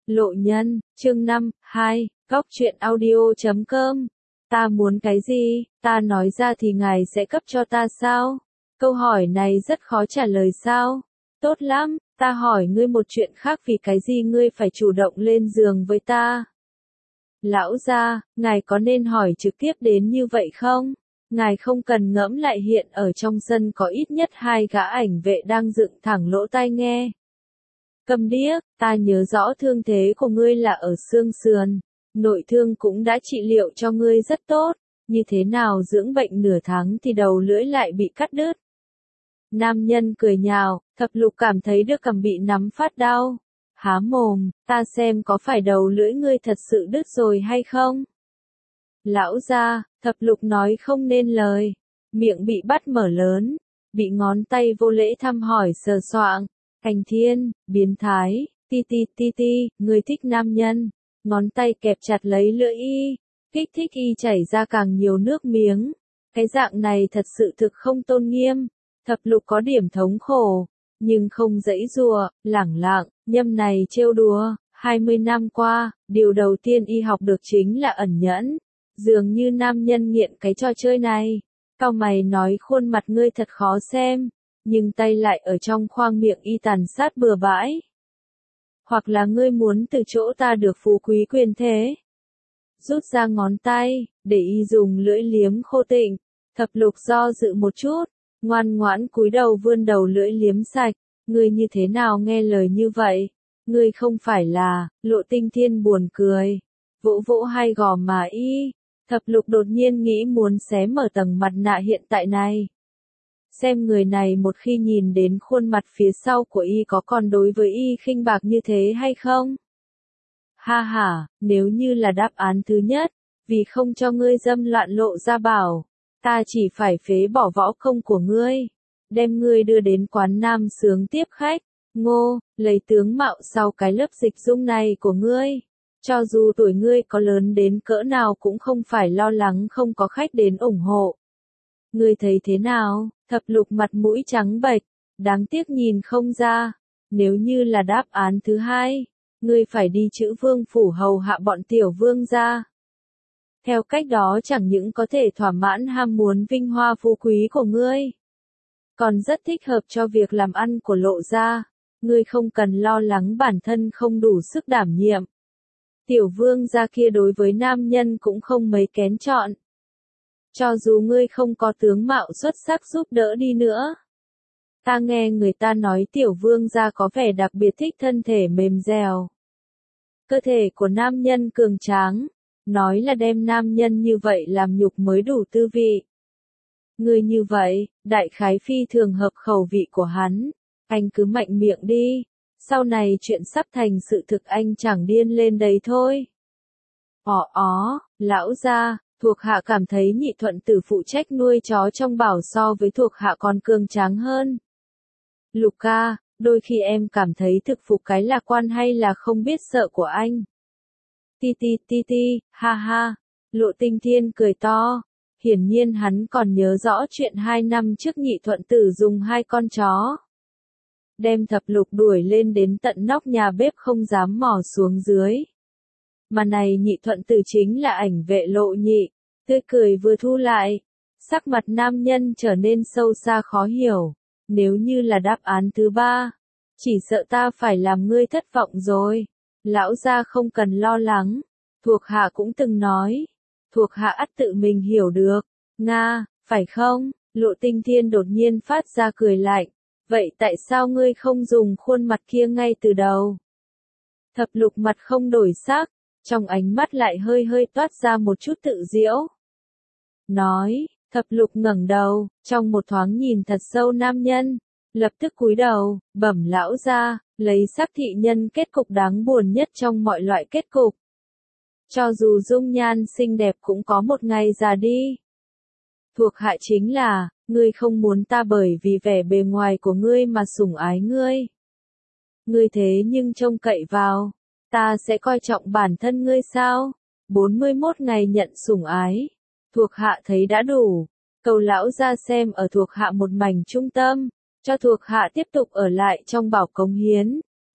Lộ Nhân, chương 5, 2, Góc truyện audio.com. Ta muốn cái gì, ta nói ra thì ngài sẽ cấp cho ta sao? Câu hỏi này rất khó trả lời sao? Tốt lắm, ta hỏi ngươi một chuyện khác, vì cái gì ngươi phải chủ động lên giường với ta? Lão gia, ngài có nên hỏi trực tiếp đến như vậy không? Ngài không cần ngẫm lại, hiện ở trong sân có ít nhất 2 gã ảnh vệ đang dựng thẳng lỗ tai nghe. Câm điếc, ta nhớ rõ thương thế của ngươi là ở xương sườn. Nội thương cũng đã trị liệu cho ngươi rất tốt. Như thế nào dưỡng bệnh nửa tháng thì đầu lưỡi lại bị cắt đứt? Nam nhân cười nhạo, Thập Lục cảm thấy được cằm bị nắm phát đau. Há mồm, ta xem có phải đầu lưỡi ngươi thật sự đứt rồi hay không? Lão gia, Thập Lục nói không nên lời. Miệng bị bắt mở lớn, bị ngón tay vô lễ thăm hỏi sờ soạng. Hành Thiên, biến thái, ti, ngươi thích nam nhân. Ngón tay kẹp chặt lấy lưỡi y, kích thích y chảy ra càng nhiều nước miếng. Cái dạng này thật sự thực không tôn nghiêm. Thập Lục có điểm thống khổ, nhưng không giãy giụa, lẳng lặng, nhâm này trêu đùa. 20 năm qua, điều đầu tiên y học được chính là ẩn nhẫn. Dường như nam nhân nghiện cái trò chơi này. Cau mày nói, khuôn mặt ngươi thật khó xem, nhưng tay lại ở trong khoang miệng y tàn sát bừa bãi. Hoặc là ngươi muốn từ chỗ ta được phú quý quyền thế? Rút ra ngón tay, để y dùng lưỡi liếm khô tịnh. Thập Lục do dự một chút, ngoan ngoãn cúi đầu vươn đầu lưỡi liếm sạch. Ngươi như thế nào nghe lời như vậy? Ngươi không phải là, Lộ Tinh Thiên buồn cười, vỗ vỗ hai gò má y. Thập Lục đột nhiên nghĩ muốn xé mở tầng mặt nạ hiện tại này. Xem người này một khi nhìn đến khuôn mặt phía sau của y có còn đối với y khinh bạc như thế hay không? Ha ha, nếu như là đáp án thứ nhất, vì không cho ngươi dâm loạn Lộ gia bảo, ta chỉ phải phế bỏ võ công của ngươi, đem ngươi đưa đến quán nam sướng tiếp khách. Ngô, lấy tướng mạo sau cái lớp dịch dung này của ngươi, cho dù tuổi ngươi có lớn đến cỡ nào cũng không phải lo lắng không có khách đến ủng hộ. Ngươi thấy thế nào? Thập Lục mặt mũi trắng bệch, đáng tiếc nhìn không ra. Nếu như là đáp án thứ hai, ngươi phải đi Chữ Vương phủ hầu hạ bọn tiểu vương gia. Theo cách đó chẳng những có thể thỏa mãn ham muốn vinh hoa phú quý của ngươi, còn rất thích hợp cho việc làm ăn của Lộ gia. Ngươi không cần lo lắng bản thân không đủ sức đảm nhiệm. Tiểu vương gia kia đối với nam nhân cũng không mấy kén chọn. Cho dù ngươi không có tướng mạo xuất sắc giúp đỡ đi nữa. Ta nghe người ta nói tiểu vương gia có vẻ đặc biệt thích thân thể mềm dẻo. Cơ thể của nam nhân cường tráng, nói là đem nam nhân như vậy làm nhục mới đủ tư vị. Ngươi như vậy, đại khái phi thường hợp khẩu vị của hắn. Anh cứ mạnh miệng đi, sau này chuyện sắp thành sự thực anh chẳng điên lên đấy thôi. Lão gia, thuộc hạ cảm thấy Nhị Thuận Tử phụ trách nuôi chó trong bảo so với thuộc hạ còn cường tráng hơn. Lục ca, đôi khi em cảm thấy thực phục cái lạc quan hay là không biết sợ của anh. Ti, ha ha, Lộ Tinh Thiên cười to. Hiển nhiên hắn còn nhớ rõ chuyện 2 năm trước Nhị Thuận Tử dùng 2 con chó đem Thập Lục đuổi lên đến tận nóc nhà bếp không dám mò xuống dưới. Mà này Nhị Thuận Tử chính là ảnh vệ Lộ Nhị. Tươi cười vừa thu lại, sắc mặt nam nhân trở nên sâu xa khó hiểu. Nếu như là đáp án thứ ba, chỉ sợ ta phải làm ngươi thất vọng rồi. Lão gia không cần lo lắng, thuộc hạ cũng từng nói, thuộc hạ ắt tự mình hiểu được. Nga, phải không? Lộ Tinh Thiên đột nhiên phát ra cười lạnh. Vậy tại sao ngươi không dùng khuôn mặt kia ngay từ đầu? Thập Lục mặt không đổi sắc, trong ánh mắt lại hơi toát ra một chút tự giễu. Nói, Thập Lục ngẩng đầu, trong một thoáng nhìn thật sâu nam nhân, lập tức cúi đầu, bẩm lão gia, lấy sắc thị nhân kết cục đáng buồn nhất trong mọi loại kết cục. Cho dù dung nhan xinh đẹp cũng có một ngày già đi. Thuộc hạ chính là, ngươi không muốn ta bởi vì vẻ bề ngoài của ngươi mà sủng ái ngươi. Ngươi thế nhưng trông cậy vào, ta sẽ coi trọng bản thân ngươi sao? 41 ngày nhận sủng ái, thuộc hạ thấy đã đủ. Cầu lão gia xem ở thuộc hạ một mảnh trung tâm, cho thuộc hạ tiếp tục ở lại trong bảo cống hiến.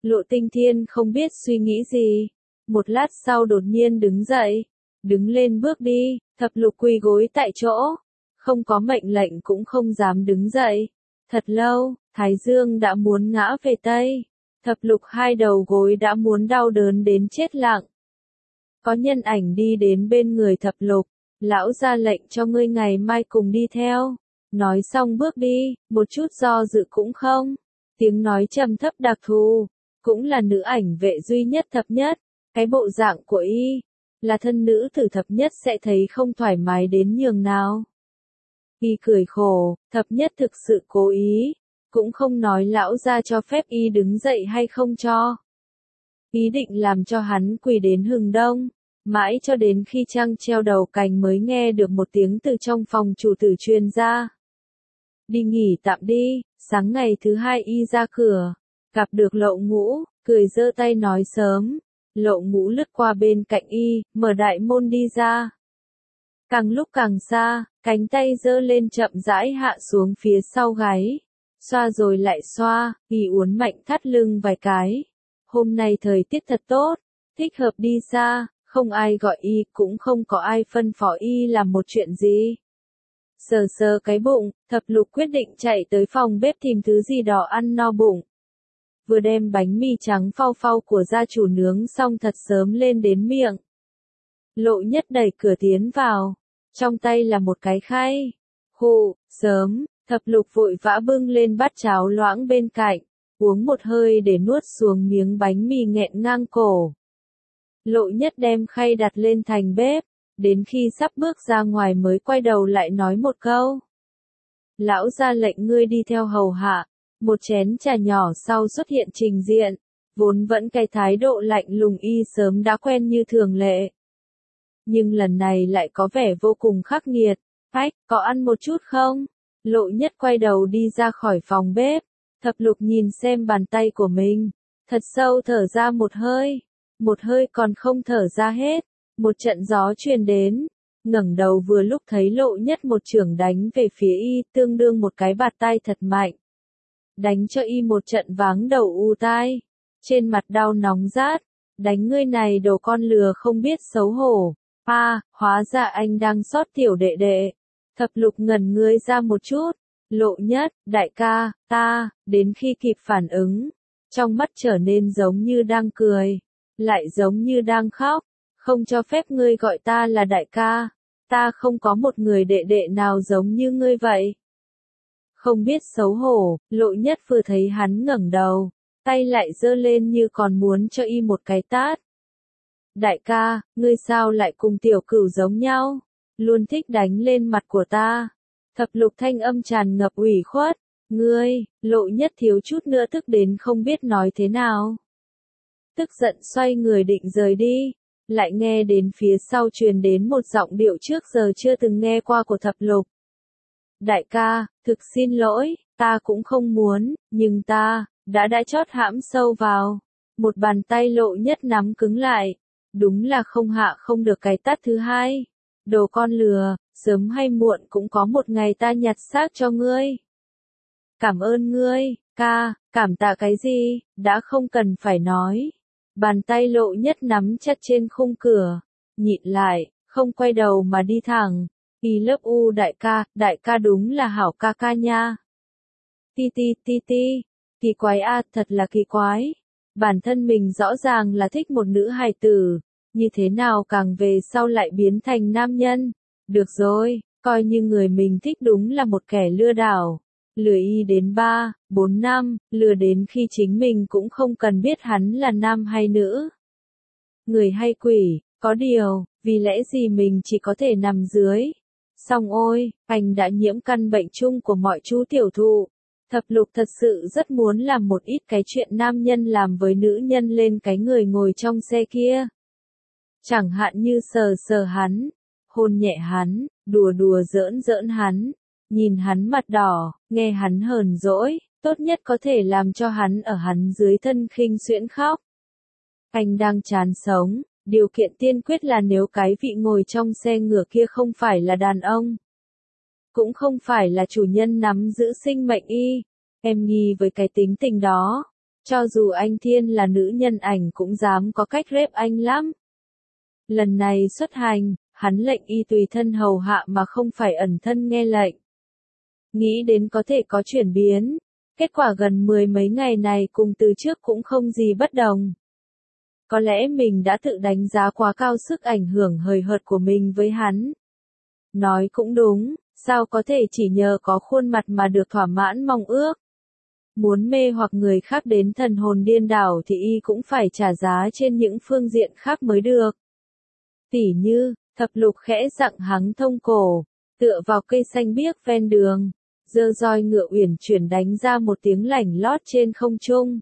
Lộ Tinh Thiên không biết suy nghĩ gì. Một lát sau đột nhiên đứng dậy. Đứng lên bước đi, Thập Lục quỳ gối tại chỗ. Không có mệnh lệnh cũng không dám đứng dậy. Thật lâu, Thái Dương đã muốn ngã về Tây. Thập Lục hai đầu gối đã muốn đau đớn đến chết lặng. Có nhân ảnh đi đến bên người Thập Lục. Lão ra lệnh cho ngươi ngày mai cùng đi theo. Nói xong bước đi, một chút do dự cũng không. Tiếng nói trầm thấp đặc thù. Cũng là nữ ảnh vệ duy nhất Thập Nhất. Cái bộ dạng của y, là thân nữ tử Thập Nhất sẽ thấy không thoải mái đến nhường nào. Y cười khổ, Thập Nhất thực sự cố ý. Cũng không nói lão ra cho phép y đứng dậy hay không cho. Ý định làm cho hắn quỳ đến hừng đông. Mãi cho đến khi trăng treo đầu cành mới nghe được một tiếng từ trong phòng chủ tử truyền ra. Đi nghỉ tạm đi, sáng ngày thứ hai y ra cửa. Gặp được Lộ Ngũ, cười giơ tay nói sớm. Lộ Ngũ lướt qua bên cạnh y, mở đại môn đi ra. Càng lúc càng xa, cánh tay giơ lên chậm rãi hạ xuống phía sau gáy. Xoa rồi lại xoa, y uốn mạnh thắt lưng vài cái. Hôm nay thời tiết thật tốt, thích hợp đi xa, không ai gọi y, cũng không có ai phân phó y làm một chuyện gì. Sờ sờ cái bụng, Thập Lục quyết định chạy tới phòng bếp tìm thứ gì đó ăn no bụng. Vừa đem bánh mì trắng phau phau của gia chủ nướng xong thật sớm lên đến miệng. Lộ Nhất đẩy cửa tiến vào, trong tay là một cái khay. Hù, sớm, Thập Lục vội vã bưng lên bát cháo loãng bên cạnh, uống một hơi để nuốt xuống miếng bánh mì nghẹn ngang cổ. Lộ Nhất đem khay đặt lên thành bếp, đến khi sắp bước ra ngoài mới quay đầu lại nói một câu. Lão ra lệnh ngươi đi theo hầu hạ. Một chén trà nhỏ sau xuất hiện trình diện, vốn vẫn cái thái độ lạnh lùng y sớm đã quen như thường lệ. Nhưng lần này lại có vẻ vô cùng khắc nghiệt. Ách, có ăn một chút không? Lộ Nhất quay đầu đi ra khỏi phòng bếp. Thập Lục nhìn xem bàn tay của mình, thật sâu thở ra một hơi còn không thở ra hết. Một trận gió truyền đến, ngẩng đầu vừa lúc thấy Lộ Nhất một chưởng đánh về phía y, tương đương một cái bạt tay thật mạnh. Đánh cho y một trận váng đầu u tai, trên mặt đau nóng rát, đánh ngươi này đồ con lừa không biết xấu hổ. Hóa ra anh đang xót tiểu đệ đệ. Thập Lục ngẩn người ra một chút. Lộ Nhất, đại ca, ta, đến khi kịp phản ứng, trong mắt trở nên giống như đang cười, lại giống như đang khóc. Không cho phép ngươi gọi ta là đại ca, ta không có một người đệ đệ nào giống như ngươi vậy. Không biết xấu hổ, Lộ Nhất vừa thấy hắn ngẩng đầu, tay lại giơ lên như còn muốn cho y một cái tát. Đại ca, ngươi sao lại cùng tiểu cửu giống nhau, luôn thích đánh lên mặt của ta. Thập Lục thanh âm tràn ngập ủy khuất. Ngươi, Lộ Nhất thiếu chút nữa tức đến không biết nói thế nào. Tức giận xoay người định rời đi, lại nghe đến phía sau truyền đến một giọng điệu trước giờ chưa từng nghe qua của Thập Lục. Đại ca, thực xin lỗi, ta cũng không muốn, nhưng ta, đã chót hãm sâu vào. Một bàn tay Lộ Nhất nắm cứng lại. Đúng là không hạ không được cái tát thứ hai. Đồ con lừa, sớm hay muộn cũng có một ngày ta nhặt xác cho ngươi. Cảm ơn ngươi, ca, cảm tạ cái gì, đã không cần phải nói. Bàn tay Lộ Nhất nắm chặt trên khung cửa, nhịn lại, không quay đầu mà đi thẳng. Y lớp u đại ca đúng là hảo ca ca nha. Ti, kỳ quái a, thật là kỳ quái. Bản thân mình rõ ràng là thích một nữ hài tử, như thế nào càng về sau lại biến thành nam nhân. Được rồi, coi như người mình thích đúng là một kẻ lừa đảo. Lừa y đến 3, 4 năm, lừa đến khi chính mình cũng không cần biết hắn là nam hay nữ. Người hay quỷ, có điều, vì lẽ gì mình chỉ có thể nằm dưới. Xong ôi, anh đã nhiễm căn bệnh chung của mọi chú tiểu thụ. Thập Lục thật sự rất muốn làm một ít cái chuyện nam nhân làm với nữ nhân lên cái người ngồi trong xe kia. Chẳng hạn như sờ sờ hắn, hôn nhẹ hắn, đùa đùa giỡn hắn, nhìn hắn mặt đỏ, nghe hắn hờn dỗi, tốt nhất có thể làm cho hắn ở hắn dưới thân khinh xuyễn khóc. Anh đang chán sống, điều kiện tiên quyết là nếu cái vị ngồi trong xe ngựa kia không phải là đàn ông, cũng không phải là chủ nhân nắm giữ sinh mệnh y. Em nghi với cái tính tình đó. Cho dù anh Thiên là nữ nhân ảnh cũng dám có cách rep anh lắm. Lần này xuất hành, hắn lệnh y tùy thân hầu hạ mà không phải ẩn thân nghe lệnh. Nghĩ đến có thể có chuyển biến, kết quả gần 10 mấy ngày này cùng từ trước cũng không gì bất đồng. Có lẽ mình đã tự đánh giá quá cao sức ảnh hưởng hời hợt của mình với hắn. Nói cũng đúng, sao có thể chỉ nhờ có khuôn mặt mà được thỏa mãn mong ước. Muốn mê hoặc người khác đến thần hồn điên đảo thì y cũng phải trả giá trên những phương diện khác mới được. Tỉ như, thập lục khẽ dặn hắn thông cổ, tựa vào cây xanh biếc ven đường, giơ roi ngựa uyển chuyển đánh ra một tiếng lảnh lót trên không trung.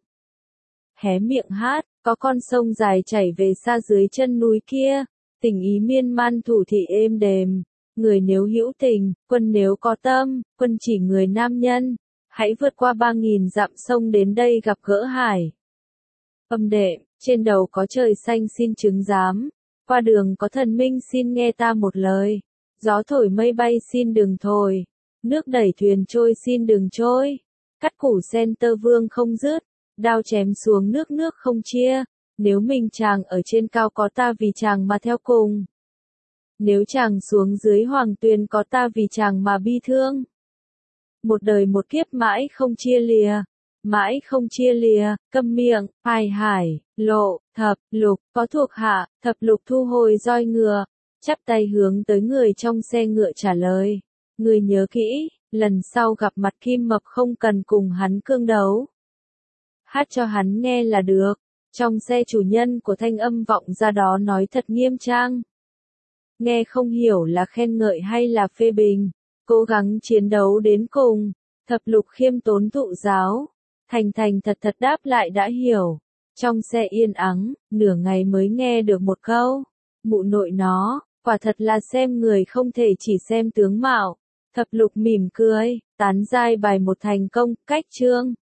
Hé miệng hát, có con sông dài chảy về xa dưới chân núi kia, tình ý miên man thủ thị êm đềm, người nếu hữu tình, quân nếu có tâm, quân chỉ người nam nhân, hãy vượt qua 3.000 dặm sông đến đây gặp gỡ hải. Âm đệ, trên đầu có trời xanh xin chứng giám, qua đường có thần minh xin nghe ta một lời, gió thổi mây bay xin đừng thổi, nước đẩy thuyền trôi xin đừng trôi, cắt củ sen tơ vương không dứt, đao chém xuống nước nước không chia, nếu mình chàng ở trên cao có ta vì chàng mà theo cùng. Nếu chàng xuống dưới hoàng tuyền có ta vì chàng mà bi thương. Một đời một kiếp mãi không chia lìa, mãi không chia lìa, câm miệng, hải, lộ, thập lục, có thuộc hạ, thập lục thu hồi roi ngựa, chắp tay hướng tới người trong xe ngựa trả lời. Người nhớ kỹ, lần sau gặp mặt Kim Mập không cần cùng hắn cương đấu. Hát cho hắn nghe là được. Trong xe chủ nhân của thanh âm vọng ra đó nói thật nghiêm trang. Nghe không hiểu là khen ngợi hay là phê bình. Cố gắng chiến đấu đến cùng. Thập lục khiêm tốn thụ giáo. Thành thành thật thật đáp lại đã hiểu. Trong xe yên ắng, nửa ngày mới nghe được một câu. Mụ nội nó, quả thật là xem người không thể chỉ xem tướng mạo. Thập lục mỉm cười, tán giai bài một thành công, cách chương.